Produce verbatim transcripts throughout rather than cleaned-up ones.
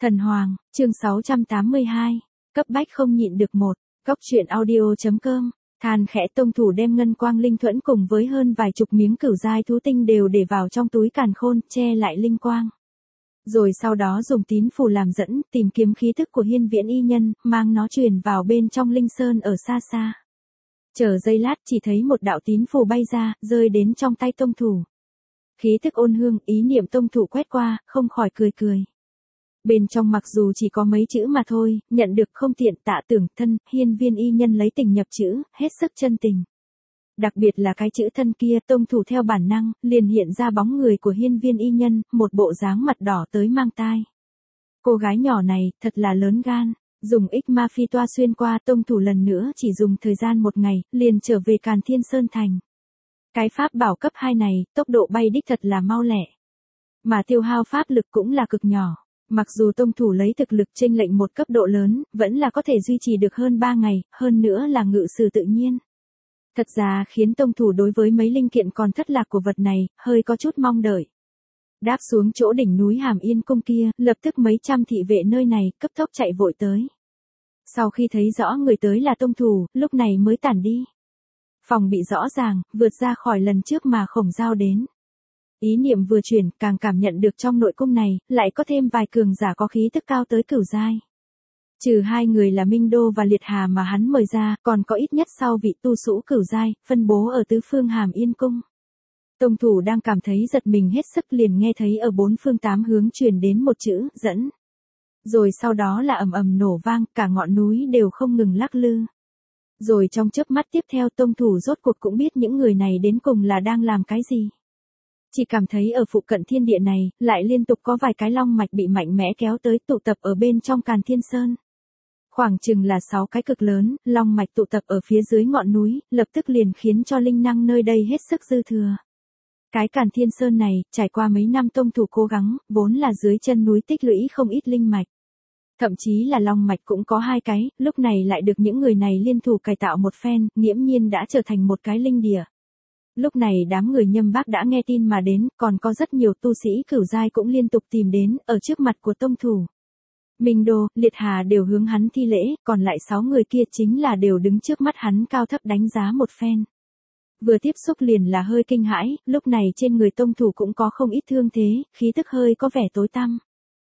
Thần Hoàng, chương sáu trăm tám mươi hai, cấp bách không nhịn được một, góc truyện audio.com, than khẽ tông thủ đem ngân quang linh thuẫn cùng với hơn vài chục miếng cửu giai thú tinh đều để vào trong túi càn khôn, che lại linh quang. Rồi sau đó dùng tín phù làm dẫn, tìm kiếm khí thức của hiên viễn y nhân, mang nó truyền vào bên trong linh sơn ở xa xa. Chờ giây lát chỉ thấy một đạo tín phù bay ra, rơi đến trong tay tông thủ. Khí thức ôn hương, ý niệm tông thủ quét qua, không khỏi cười cười. Bên trong mặc dù chỉ có mấy chữ mà thôi, nhận được không tiện tạ tưởng thân, hiên viên y nhân lấy tình nhập chữ, hết sức chân tình. Đặc biệt là cái chữ thân kia, tông thủ theo bản năng, liền hiện ra bóng người của hiên viên y nhân, một bộ dáng mặt đỏ tới mang tai. Cô gái nhỏ này, thật là lớn gan, dùng ích ma phi toa xuyên qua tông thủ lần nữa chỉ dùng thời gian một ngày, liền trở về Càn Thiên Sơn Thành. Cái pháp bảo cấp hai này, tốc độ bay đích thật là mau lẹ. Mà tiêu hao pháp lực cũng là cực nhỏ. Mặc dù tông thủ lấy thực lực chênh lệch một cấp độ lớn, vẫn là có thể duy trì được hơn ba ngày, hơn nữa là ngự sử tự nhiên. Thật ra khiến tông thủ đối với mấy linh kiện còn thất lạc của vật này, hơi có chút mong đợi. Đáp xuống chỗ đỉnh núi Hàm Yên Cung kia, lập tức mấy trăm thị vệ nơi này, cấp tốc chạy vội tới. Sau khi thấy rõ người tới là tông thủ, lúc này mới tản đi. Phòng bị rõ ràng, vượt ra khỏi lần trước mà Khổng Giao đến. Ý niệm vừa chuyển, càng cảm nhận được trong nội cung này, lại có thêm vài cường giả có khí tức cao tới cửu giai. Trừ hai người là Minh Đô và Liệt Hà mà hắn mời ra, còn có ít nhất sau vị tu sũ cửu giai, phân bố ở tứ phương Hàm Yên Cung. Tông thủ đang cảm thấy giật mình hết sức liền nghe thấy ở bốn phương tám hướng truyền đến một chữ, dẫn. Rồi sau đó là ầm ầm nổ vang, cả ngọn núi đều không ngừng lắc lư. Rồi trong chớp mắt tiếp theo tông thủ rốt cuộc cũng biết những người này đến cùng là đang làm cái gì. Chỉ cảm thấy ở phụ cận thiên địa này, lại liên tục có vài cái long mạch bị mạnh mẽ kéo tới tụ tập ở bên trong Càn Thiên Sơn. Khoảng chừng là sáu cái cực lớn, long mạch tụ tập ở phía dưới ngọn núi, lập tức liền khiến cho linh năng nơi đây hết sức dư thừa. Cái Càn Thiên Sơn này, trải qua mấy năm tông thủ cố gắng, vốn là dưới chân núi tích lũy không ít linh mạch. Thậm chí là long mạch cũng có hai cái, lúc này lại được những người này liên thủ cải tạo một phen, nghiễm nhiên đã trở thành một cái linh địa. Lúc này đám người Nhâm Bác đã nghe tin mà đến, còn có rất nhiều tu sĩ cửu giai cũng liên tục tìm đến, ở trước mặt của tông thủ. Minh Đô, Liệt Hà đều hướng hắn thi lễ, còn lại sáu người kia chính là đều đứng trước mắt hắn cao thấp đánh giá một phen. Vừa tiếp xúc liền là hơi kinh hãi, lúc này trên người tông thủ cũng có không ít thương thế, khí tức hơi có vẻ tối tăm.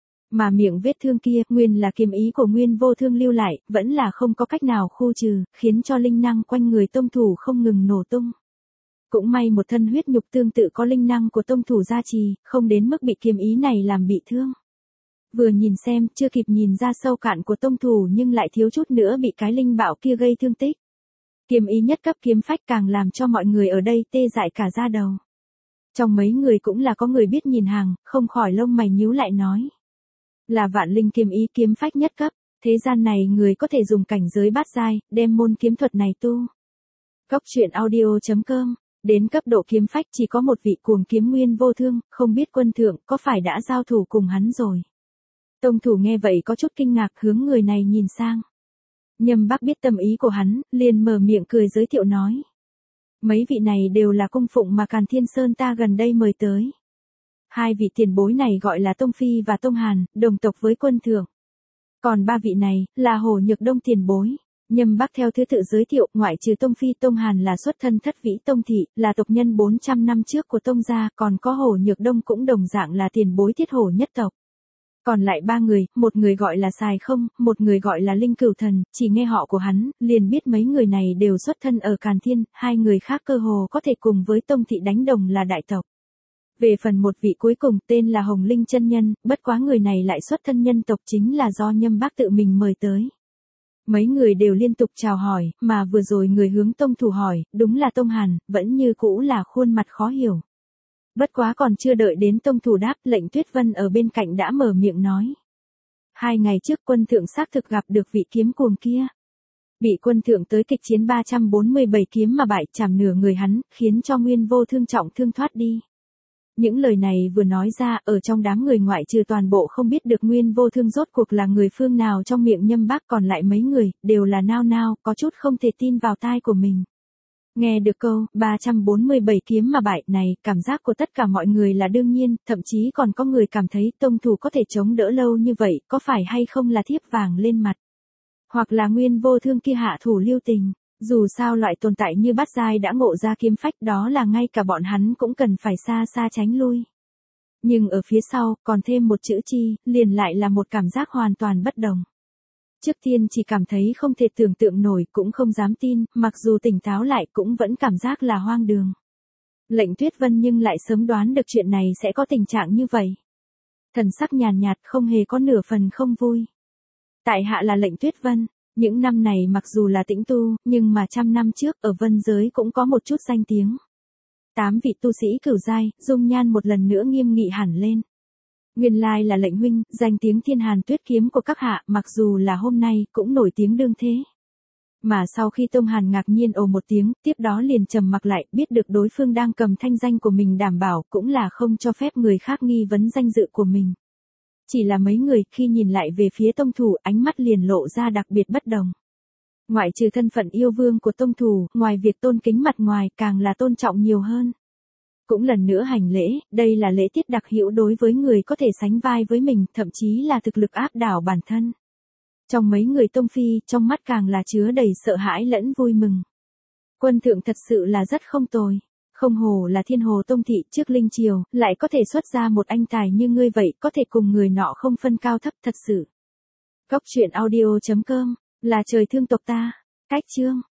Mà miệng vết thương kia, nguyên là kiếm ý của Nguyên Vô Thương lưu lại, vẫn là không có cách nào khu trừ, khiến cho linh năng quanh người tông thủ không ngừng nổ tung. Cũng may một thân huyết nhục tương tự có linh năng của tông thủ gia trì, không đến mức bị kiếm ý này làm bị thương. Vừa nhìn xem, chưa kịp nhìn ra sâu cạn của tông thủ nhưng lại thiếu chút nữa bị cái linh bạo kia gây thương tích. Kiếm ý nhất cấp kiếm phách càng làm cho mọi người ở đây tê dại cả da đầu. Trong mấy người cũng là có người biết nhìn hàng, không khỏi lông mày nhíu lại nói. Là vạn linh kiếm ý kiếm phách nhất cấp, thế gian này người có thể dùng cảnh giới bát giai, đem môn kiếm thuật này tu. Góc truyện audio.com. Đến cấp độ kiếm phách chỉ có một vị cuồng kiếm Nguyên Vô Thương, không biết quân thượng có phải đã giao thủ cùng hắn rồi. Tông thủ nghe vậy có chút kinh ngạc hướng người này nhìn sang. Nhâm Bác biết tâm ý của hắn, liền mở miệng cười giới thiệu nói. Mấy vị này đều là cung phụng mà Càn Thiên Sơn ta gần đây mời tới. Hai vị tiền bối này gọi là Tông Phi và Tông Hàn, đồng tộc với quân thượng. Còn ba vị này, là Hồ Nhược Đông tiền bối. Nhâm Bác theo thứ tự giới thiệu, ngoại trừ Tông Phi Tông Hàn là xuất thân thất vĩ Tông Thị, là tộc nhân bốn trăm năm trước của Tông gia, còn có Hồ Nhược Đông cũng đồng dạng là tiền bối thiết hổ nhất tộc. Còn lại ba người, một người gọi là Sài Không, một người gọi là Linh Cửu Thần, chỉ nghe họ của hắn, liền biết mấy người này đều xuất thân ở Càn Thiên, hai người khác cơ hồ có thể cùng với Tông Thị đánh đồng là đại tộc. Về phần một vị cuối cùng tên là Hồng Linh chân nhân, bất quá người này lại xuất thân nhân tộc chính là do Nhâm Bác tự mình mời tới. Mấy người đều liên tục chào hỏi, mà vừa rồi người hướng tông thủ hỏi, đúng là Tông Hàn, vẫn như cũ là khuôn mặt khó hiểu. Bất quá còn chưa đợi đến tông thủ đáp, Lệnh Tuyết Vân ở bên cạnh đã mở miệng nói. Hai ngày trước quân thượng xác thực gặp được vị kiếm cuồng kia. Bị quân thượng tới kịch chiến ba trăm bốn mươi bảy kiếm mà bại chảm nửa người hắn, khiến cho Nguyên Vô Thương trọng thương thoát đi. Những lời này vừa nói ra, ở trong đám người ngoại trừ toàn bộ không biết được Nguyên Vô Thương rốt cuộc là người phương nào trong miệng Nhâm Bác, còn lại mấy người, đều là nao nao, có chút không thể tin vào tai của mình. Nghe được câu ba trăm bốn mươi bảy kiếm mà bại này, cảm giác của tất cả mọi người là đương nhiên, thậm chí còn có người cảm thấy tông thủ có thể chống đỡ lâu như vậy, có phải hay không là thiếp vàng lên mặt. Hoặc là nguyên vô thương kia hạ thủ lưu tình, dù sao loại tồn tại như bát giai đã ngộ ra kiếm phách đó là ngay cả bọn hắn cũng cần phải xa xa tránh lui. Nhưng ở phía sau, còn thêm một chữ chi, liền lại là một cảm giác hoàn toàn bất đồng. Trước tiên chỉ cảm thấy không thể tưởng tượng nổi, cũng không dám tin, mặc dù tỉnh táo lại cũng vẫn cảm giác là hoang đường. Lệnh Tuyết Vân nhưng lại sớm đoán được chuyện này sẽ có tình trạng như vậy. Thần sắc nhàn nhạt không hề có nửa phần không vui. Tại hạ là Lệnh Tuyết Vân, những năm này mặc dù là tĩnh tu, nhưng mà trăm năm trước ở vân giới cũng có một chút danh tiếng. Tám vị tu sĩ cửu giai, dung nhan một lần nữa nghiêm nghị hẳn lên. Nguyên lai là Lệnh huynh, danh tiếng Thiên Hàn Tuyết kiếm của các hạ, mặc dù là hôm nay cũng nổi tiếng đương thế. Mà sau khi Tông Hàn ngạc nhiên ồ một tiếng, tiếp đó liền trầm mặc lại, biết được đối phương đang cầm thanh danh của mình đảm bảo, cũng là không cho phép người khác nghi vấn danh dự của mình. Chỉ là mấy người khi nhìn lại về phía tông thủ, ánh mắt liền lộ ra đặc biệt bất đồng. Ngoại trừ thân phận yêu vương của tông thủ, ngoài việc tôn kính mặt ngoài càng là tôn trọng nhiều hơn. Cũng lần nữa hành lễ, đây là lễ tiết đặc hữu đối với người có thể sánh vai với mình, thậm chí là thực lực áp đảo bản thân. Trong mấy người tông phi, trong mắt càng là chứa đầy sợ hãi lẫn vui mừng. Quân thượng thật sự là rất không tồi. Không hồ là Thiên Hồ Tông thị trước linh triều, lại có thể xuất ra một anh tài như ngươi vậy, có thể cùng người nọ không phân cao thấp thật sự. Góc truyện audio chấm com, là trời thương tộc ta. Cách chương